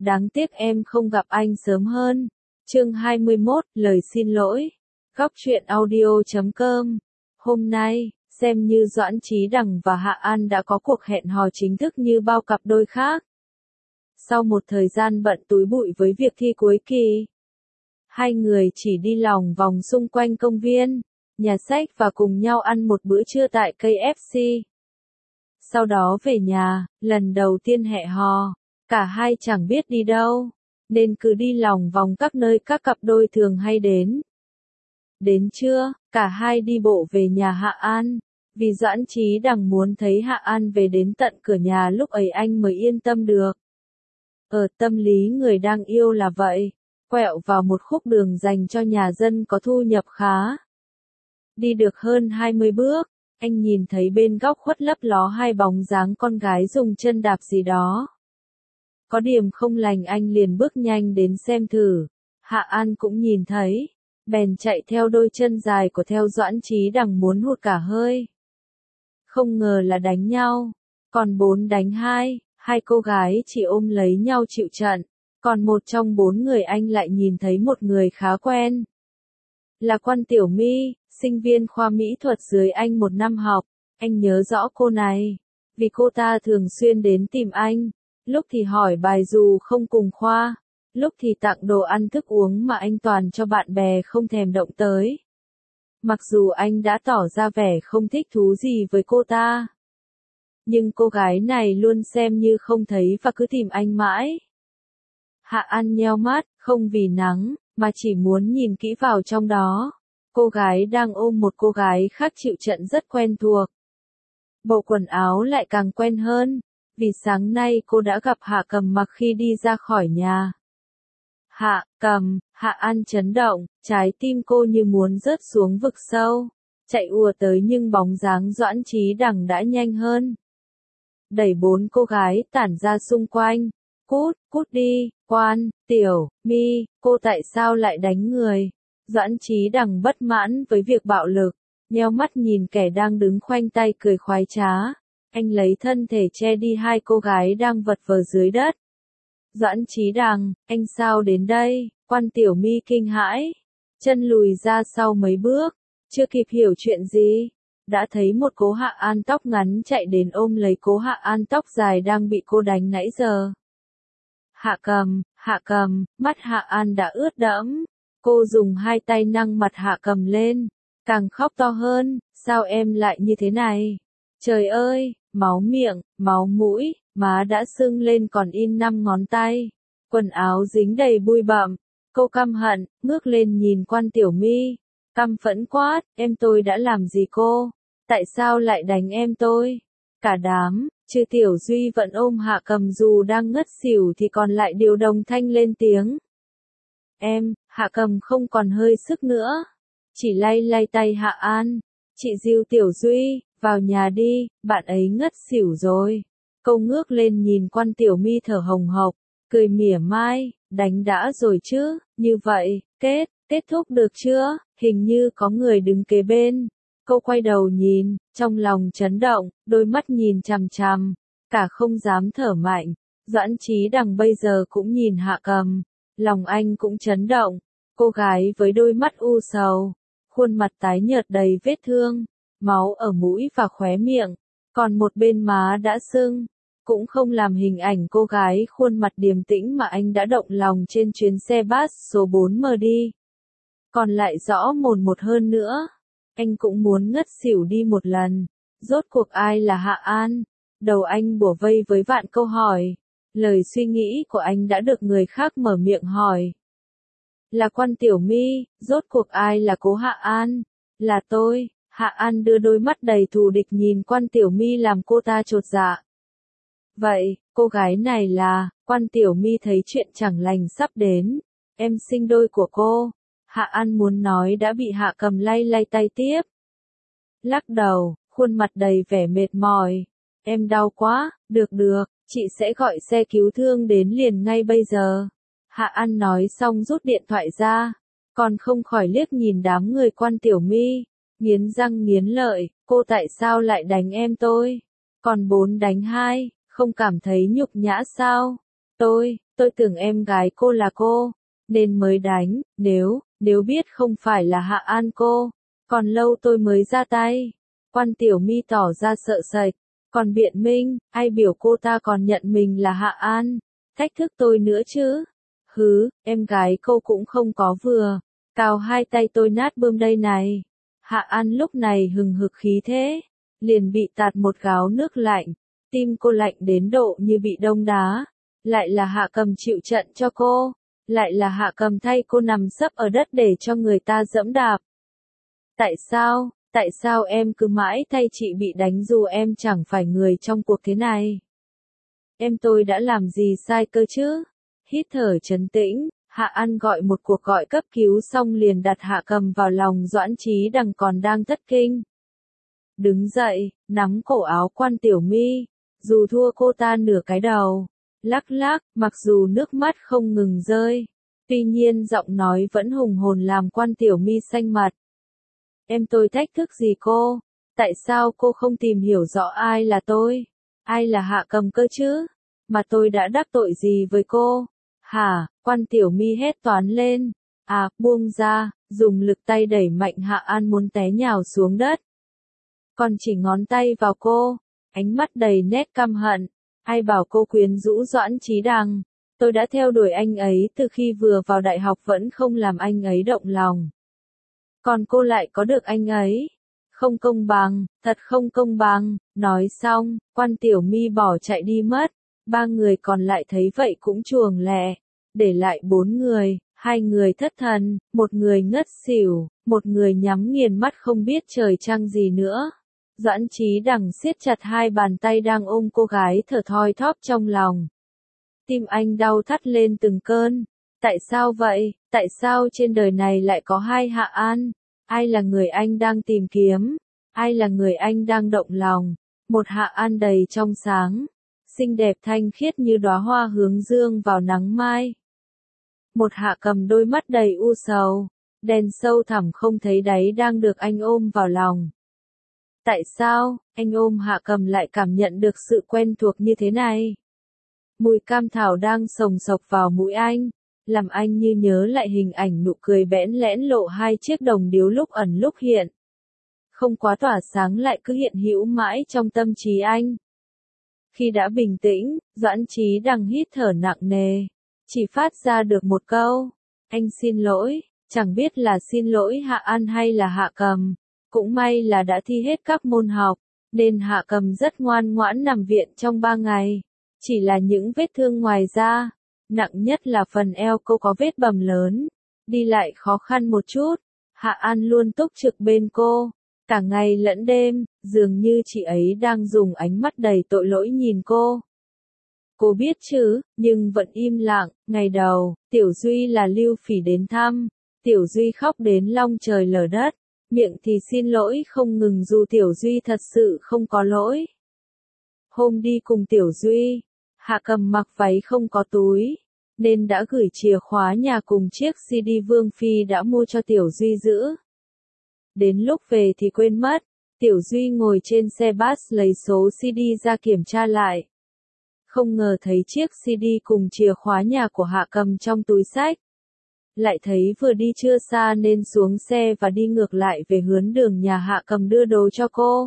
đáng tiếc em không gặp anh sớm hơn. Chương 21, lời xin lỗi. Góc truyện audio.com. Hôm nay, xem như Doãn Chí Đằng và Hạ An đã có cuộc hẹn hò chính thức như bao cặp đôi khác. Sau một thời gian bận túi bụi với việc thi cuối kỳ, hai người chỉ đi lòng vòng xung quanh công viên, nhà sách và cùng nhau ăn một bữa trưa tại KFC. Sau đó về nhà, lần đầu tiên hẹn hò, cả hai chẳng biết đi đâu, nên cứ đi lòng vòng các nơi các cặp đôi thường hay đến. Đến trưa, cả hai đi bộ về nhà Hạ An, vì Doãn Chí Đằng muốn thấy Hạ An về đến tận cửa nhà lúc ấy anh mới yên tâm được. Ở tâm lý người đang yêu là vậy, quẹo vào một khúc đường dành cho nhà dân có thu nhập khá. Đi được hơn 20 bước, anh nhìn thấy bên góc khuất lấp ló hai bóng dáng con gái dùng chân đạp gì đó. Có điểm không lành anh liền bước nhanh đến xem thử. Hạ An cũng nhìn thấy, bèn chạy theo đôi chân dài của theo Doãn Chí Đằng muốn hụt cả hơi. Không ngờ là đánh nhau, còn 4-2, hai cô gái chỉ ôm lấy nhau chịu trận, còn một trong 4 người anh lại nhìn thấy một người khá quen. Là Quan Tiểu My, sinh viên khoa mỹ thuật dưới anh một năm học, anh nhớ rõ cô này, vì cô ta thường xuyên đến tìm anh, lúc thì hỏi bài dù không cùng khoa, lúc thì tặng đồ ăn thức uống mà anh toàn cho bạn bè không thèm động tới. Mặc dù anh đã tỏ ra vẻ không thích thú gì với cô ta, nhưng cô gái này luôn xem như không thấy và cứ tìm anh mãi. Hạ An nheo mắt, không vì nắng, mà chỉ muốn nhìn kỹ vào trong đó. Cô gái đang ôm một cô gái khác chịu trận rất quen thuộc. Bộ quần áo lại càng quen hơn, vì sáng nay cô đã gặp Hạ Cầm mặc khi đi ra khỏi nhà. Hạ Cầm, Hạ An chấn động, trái tim cô như muốn rớt xuống vực sâu, chạy ùa tới nhưng bóng dáng Doãn Chí Đằng đã nhanh hơn. Đẩy 4 cô gái tản ra xung quanh. Cút đi, Quan, Tiểu, My, cô tại sao lại đánh người? Doãn Chí Đằng bất mãn với việc bạo lực, nheo mắt nhìn kẻ đang đứng khoanh tay cười khoái trá. Anh lấy thân thể che đi hai cô gái đang vật vờ dưới đất. Doãn Chí Đằng, anh sao đến đây? Quan Tiểu My kinh hãi, chân lùi ra sau mấy bước, chưa kịp hiểu chuyện gì, đã thấy một cố Hạ An tóc ngắn chạy đến ôm lấy cố Hạ An tóc dài đang bị cô đánh nãy giờ. Hạ Cầm, mắt Hạ An đã ướt đẫm. Cô dùng hai tay nâng mặt Hạ Cầm lên, càng khóc to hơn, sao em lại như thế này? Trời ơi, máu miệng, máu mũi, má đã sưng lên còn in 5 ngón tay, quần áo dính đầy bụi bặm. Cô căm hận, ngước lên nhìn Quan Tiểu My, căm phẫn quát, em tôi đã làm gì cô? Tại sao lại đánh em tôi? Cả đám, trừ Tiểu Duy vẫn ôm Hạ Cầm dù đang ngất xỉu thì còn lại đều đồng thanh lên tiếng. Hạ Cầm không còn hơi sức nữa, chỉ lay lay tay Hạ An, chị dìu Tiểu Duy, vào nhà đi, bạn ấy ngất xỉu rồi. Cô ngước lên nhìn Quan Tiểu My thở hồng hộc, cười mỉa mai, đánh đã rồi chứ, như vậy, kết thúc được chưa, hình như có người đứng kế bên. Cô quay đầu nhìn, trong lòng chấn động, đôi mắt nhìn chằm chằm, cả không dám thở mạnh. Doãn Chí Đằng bây giờ cũng nhìn Hạ Cầm, lòng anh cũng chấn động. Cô gái với đôi mắt u sầu, khuôn mặt tái nhợt đầy vết thương, máu ở mũi và khóe miệng, còn một bên má đã sưng, cũng không làm hình ảnh cô gái khuôn mặt điềm tĩnh mà anh đã động lòng trên chuyến xe bus số 4 mờ đi. Còn lại rõ mồn một hơn nữa, anh cũng muốn ngất xỉu đi một lần. Rốt cuộc ai là Hạ An? Đầu anh bủa vây với vạn câu hỏi. Lời suy nghĩ của anh đã được người khác mở miệng hỏi. Là Quan Tiểu My, rốt cuộc ai là cố Hạ An? Là tôi. Hạ An đưa đôi mắt đầy thù địch nhìn Quan Tiểu My làm cô ta chột dạ. Vậy, cô gái này là, Quan Tiểu My thấy chuyện chẳng lành sắp đến, em sinh đôi của cô. Hạ An muốn nói đã bị Hạ Cầm lay lay tay tiếp. Lắc đầu, khuôn mặt đầy vẻ mệt mỏi. Em đau quá, được, chị sẽ gọi xe cứu thương đến liền ngay bây giờ. Hạ An nói xong rút điện thoại ra, còn không khỏi liếc nhìn đám người Quan Tiểu My, nghiến răng nghiến lợi, cô tại sao lại đánh em tôi? Còn 4-2, không cảm thấy nhục nhã sao? Tôi tưởng em gái cô là cô, nên mới đánh, nếu biết không phải là Hạ An cô, còn lâu tôi mới ra tay. Quan Tiểu My tỏ ra sợ sệt, còn biện minh, ai biểu cô ta còn nhận mình là Hạ An, thách thức tôi nữa chứ. Hứ, em gái cô cũng không có vừa, cào hai tay tôi nát bươm đây này. Hạ An lúc này hừng hực khí thế, liền bị tạt một gáo nước lạnh, tim cô lạnh đến độ như bị đông đá. Lại là Hạ Cầm chịu trận cho cô, lại là Hạ Cầm thay cô nằm sấp ở đất để cho người ta dẫm đạp. Tại sao em cứ mãi thay chị bị đánh dù em chẳng phải người trong cuộc thế này? Em tôi đã làm gì sai cơ chứ? Hít thở trấn tĩnh, Hạ An gọi một cuộc gọi cấp cứu xong liền đặt Hạ Cầm vào lòng Doãn Chí Đằng còn đang thất kinh. Đứng dậy, nắm cổ áo Quan Tiểu My, dù thua cô ta nửa cái đầu. Lắc lắc, mặc dù nước mắt không ngừng rơi, tuy nhiên giọng nói vẫn hùng hồn làm Quan Tiểu My xanh mặt. Em tôi thách thức gì cô? Tại sao cô không tìm hiểu rõ ai là tôi? Ai là Hạ Cầm cơ chứ? Mà tôi đã đắc tội gì với cô? Hả? Quan Tiểu My hét toán lên. À, buông ra, dùng lực tay đẩy mạnh Hạ An muốn té nhào xuống đất. Còn chỉ ngón tay vào cô, ánh mắt đầy nét căm hận. Ai bảo cô quyến rũ Doãn Chí Đằng? Tôi đã theo đuổi anh ấy từ khi vừa vào đại học vẫn không làm anh ấy động lòng. Còn cô lại có được anh ấy. Không công bằng, thật không công bằng. Nói xong, Quan Tiểu My bỏ chạy đi mất. Ba người còn lại thấy vậy cũng chuồng lẹ. Để lại 4 người, 2 người thất thần, 1 người ngất xỉu, 1 người nhắm nghiền mắt không biết trời trăng gì nữa. Doãn Chí Đằng siết chặt 2 bàn tay đang ôm cô gái thở thoi thóp trong lòng. Tim anh đau thắt lên từng cơn. Tại sao vậy? Tại sao trên đời này lại có 2 Hạ An? Ai là người anh đang tìm kiếm? Ai là người anh đang động lòng? Một Hạ An đầy trong sáng, xinh đẹp thanh khiết như đóa hoa hướng dương vào nắng mai. Một Hạ Cầm đôi mắt đầy u sầu, đen sâu thẳm không thấy đáy đang được anh ôm vào lòng. Tại sao, anh ôm Hạ Cầm lại cảm nhận được sự quen thuộc như thế này? Mùi cam thảo đang sồng sộc vào mũi anh, làm anh như nhớ lại hình ảnh nụ cười bẽn lẽn lộ 2 chiếc đồng điếu lúc ẩn lúc hiện. Không quá tỏa sáng lại cứ hiện hữu mãi trong tâm trí anh. Khi đã bình tĩnh, Doãn Chí Đằng hít thở nặng nề, chỉ phát ra được một câu, anh xin lỗi, chẳng biết là xin lỗi Hạ An hay là Hạ Cầm. Cũng may là đã thi hết các môn học, nên Hạ Cầm rất ngoan ngoãn nằm viện trong 3 ngày. Chỉ là những vết thương ngoài da, nặng nhất là phần eo cô có vết bầm lớn, đi lại khó khăn một chút. Hạ An luôn túc trực bên cô, cả ngày lẫn đêm, dường như chị ấy đang dùng ánh mắt đầy tội lỗi nhìn cô. Cô biết chứ, nhưng vẫn im lặng. Ngày đầu, Tiểu Duy là Lưu Phỉ đến thăm, Tiểu Duy khóc đến long trời lở đất. Miệng thì xin lỗi không ngừng dù Tiểu Duy thật sự không có lỗi. Hôm đi cùng Tiểu Duy, Hạ Cầm mặc váy không có túi, nên đã gửi chìa khóa nhà cùng chiếc CD Vương Phi đã mua cho Tiểu Duy giữ. Đến lúc về thì quên mất, Tiểu Duy ngồi trên xe bus lấy số CD ra kiểm tra lại. Không ngờ thấy chiếc CD cùng chìa khóa nhà của Hạ Cầm trong túi xách. Lại thấy vừa đi chưa xa nên xuống xe và đi ngược lại về hướng đường nhà Hạ Cầm đưa đồ cho cô.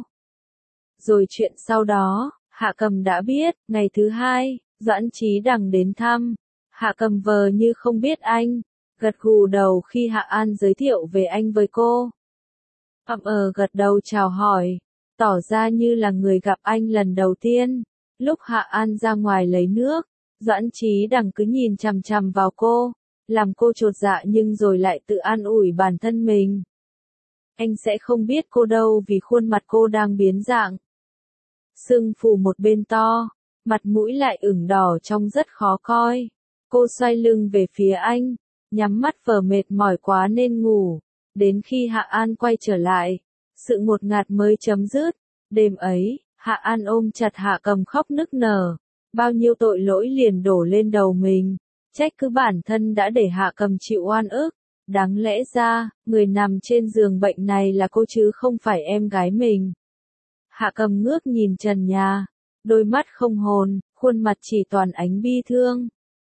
Rồi chuyện sau đó, Hạ Cầm đã biết. Ngày thứ 2, Doãn Chí Đằng đến thăm. Hạ Cầm vờ như không biết anh, gật gù đầu khi Hạ An giới thiệu về anh với cô. Gật đầu chào hỏi, tỏ ra như là người gặp anh lần đầu tiên. Lúc Hạ An ra ngoài lấy nước, Doãn Chí Đằng cứ nhìn chằm chằm vào cô, làm cô chột dạ nhưng rồi lại tự an ủi bản thân mình. Anh sẽ không biết cô đâu vì khuôn mặt cô đang biến dạng. Sưng phù một bên to, mặt mũi lại ửng đỏ trông rất khó coi. Cô xoay lưng về phía anh, nhắm mắt vờ mệt mỏi quá nên ngủ. Đến khi Hạ An quay trở lại, sự ngột ngạt mới chấm dứt. Đêm ấy, Hạ An ôm chặt Hạ Cầm khóc nức nở. Bao nhiêu tội lỗi liền đổ lên đầu mình. Trách cứ bản thân đã để Hạ Cầm chịu oan ức. Đáng lẽ ra, người nằm trên giường bệnh này là cô chứ không phải em gái mình. Hạ Cầm ngước nhìn trần nhà, đôi mắt không hồn, khuôn mặt chỉ toàn ánh bi thương.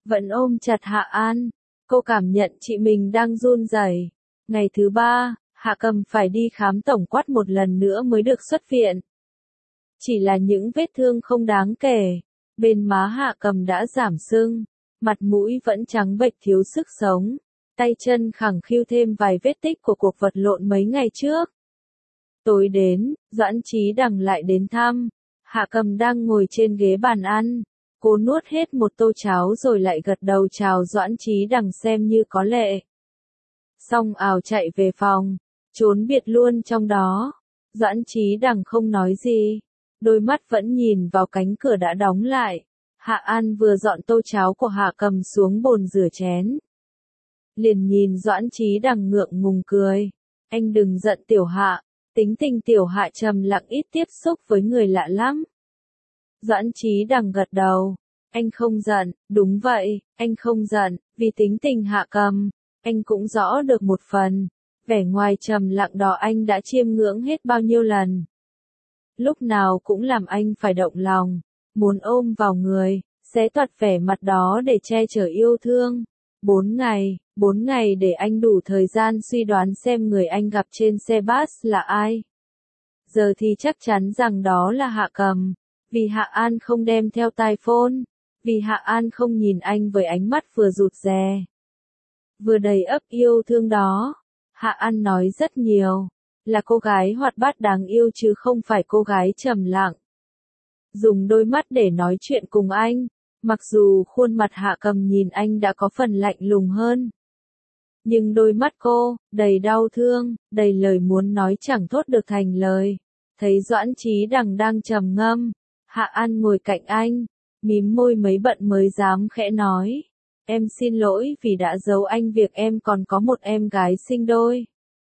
vẫn ôm chặt Hạ An. Cô cảm nhận chị mình đang run rẩy. Ngày thứ 3, Hạ Cầm phải đi khám tổng quát một lần nữa mới được xuất viện. Chỉ là những vết thương không đáng kể. Bên má Hạ Cầm đã giảm sưng, mặt mũi vẫn trắng bệch thiếu sức sống. Tay chân khẳng khiu thêm vài vết tích của cuộc vật lộn mấy ngày trước. Tối đến, Doãn Chí Đằng lại đến thăm. Hạ Cầm đang ngồi trên ghế bàn ăn. Cô nuốt hết một tô cháo rồi lại gật đầu chào Doãn Chí Đằng xem như có lệ. Xong ào chạy về phòng, trốn biệt luôn trong đó. Doãn Chí Đằng không nói gì, đôi mắt vẫn nhìn vào cánh cửa đã đóng lại. Hạ An vừa dọn tô cháo của Hạ Cầm xuống bồn rửa chén. Liền nhìn Doãn Chí Đằng ngượng ngùng cười. Anh đừng giận Tiểu Hạ, tính tình Tiểu Hạ trầm lặng ít tiếp xúc với người lạ lắm. Doãn Chí Đằng gật đầu. Anh không giận, đúng vậy, anh không giận, vì tính tình Hạ Cầm, anh cũng rõ được một phần. Vẻ ngoài trầm lặng đó anh đã chiêm ngưỡng hết bao nhiêu lần. Lúc nào cũng làm anh phải động lòng, muốn ôm vào người, xé toạc vẻ mặt đó để che chở yêu thương. 4 ngày để anh đủ thời gian suy đoán xem người anh gặp trên xe bus là ai. Giờ thì chắc chắn rằng đó là Hạ Cầm, vì Hạ An không đem theo tai phone, vì Hạ An không nhìn anh với ánh mắt vừa rụt rè, vừa đầy ấp yêu thương đó. Hạ An nói rất nhiều, là cô gái hoạt bát đáng yêu chứ không phải cô gái trầm lặng. Dùng đôi mắt để nói chuyện cùng anh, mặc dù khuôn mặt Hạ Cầm nhìn anh đã có phần lạnh lùng hơn. Nhưng đôi mắt cô, đầy đau thương, đầy lời muốn nói chẳng thốt được thành lời. Thấy Doãn Chí Đằng đang trầm ngâm, Hạ An ngồi cạnh anh, mím môi mấy bận mới dám khẽ nói. Em xin lỗi vì đã giấu anh việc em còn có một em gái sinh đôi.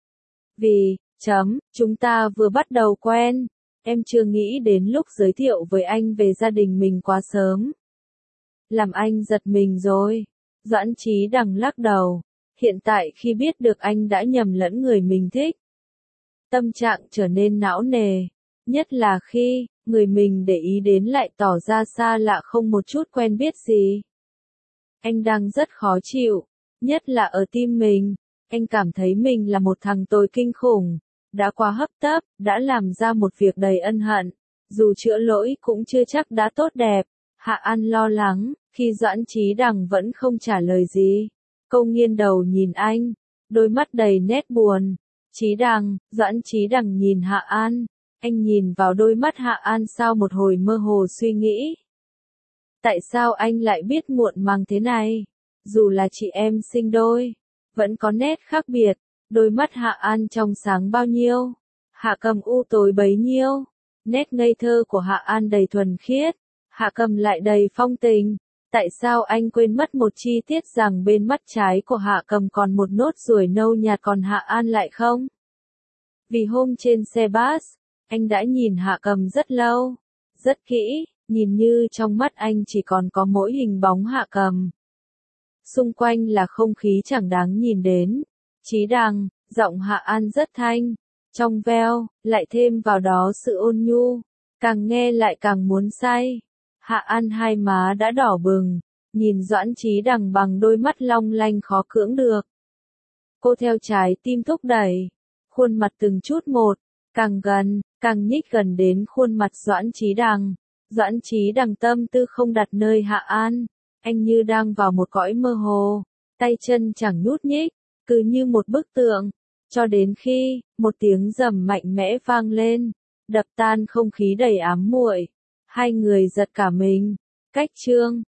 Vì, chúng ta vừa bắt đầu quen, em chưa nghĩ đến lúc giới thiệu với anh về gia đình mình quá sớm. Làm anh giật mình rồi. Doãn Chí Đằng lắc đầu. Hiện tại khi biết được anh đã nhầm lẫn người mình thích, tâm trạng trở nên não nề. Nhất là khi, người mình để ý đến lại tỏ ra xa lạ không một chút quen biết gì. Anh đang rất khó chịu, nhất là ở tim mình. Anh cảm thấy mình là một thằng tồi kinh khủng, đã quá hấp tấp, đã làm ra một việc đầy ân hận. Dù chữa lỗi cũng chưa chắc đã tốt đẹp. Hạ An lo lắng, khi Doãn Chí Đằng vẫn không trả lời gì. Cô nghiêng đầu nhìn anh, đôi mắt đầy nét buồn. Chí Đằng, Doãn Chí Đằng nhìn Hạ An. Anh nhìn vào đôi mắt Hạ An sau một hồi mơ hồ suy nghĩ. Tại sao anh lại biết muộn màng thế này? Dù là chị em sinh đôi, vẫn có nét khác biệt. Đôi mắt Hạ An trong sáng bao nhiêu, Hạ Cầm u tối bấy nhiêu. Nét ngây thơ của Hạ An đầy thuần khiết, Hạ Cầm lại đầy phong tình. Tại sao anh quên mất một chi tiết rằng bên mắt trái của Hạ Cầm còn một nốt ruồi nâu nhạt còn Hạ An lại không? Vì hôm trên xe bus, anh đã nhìn Hạ Cầm rất lâu, rất kỹ, nhìn như trong mắt anh chỉ còn có mỗi hình bóng Hạ Cầm. Xung quanh là không khí chẳng đáng nhìn đến. Chí Đằng, giọng Hạ An rất thanh, trong veo, lại thêm vào đó sự ôn nhu, càng nghe lại càng muốn say. Hạ An hai má đã đỏ bừng, nhìn Doãn Chí Đằng bằng đôi mắt long lanh khó cưỡng được. Cô theo trái tim thúc đẩy, khuôn mặt từng chút một, càng gần, càng nhích gần đến khuôn mặt Doãn Chí Đằng. Doãn Chí Đằng tâm tư không đặt nơi Hạ An, anh như đang vào một cõi mơ hồ, tay chân chẳng nhúc nhích, cứ như một bức tượng, cho đến khi, một tiếng rầm mạnh mẽ vang lên, đập tan không khí đầy ám muội. Hai người giật cả mình. Cách chương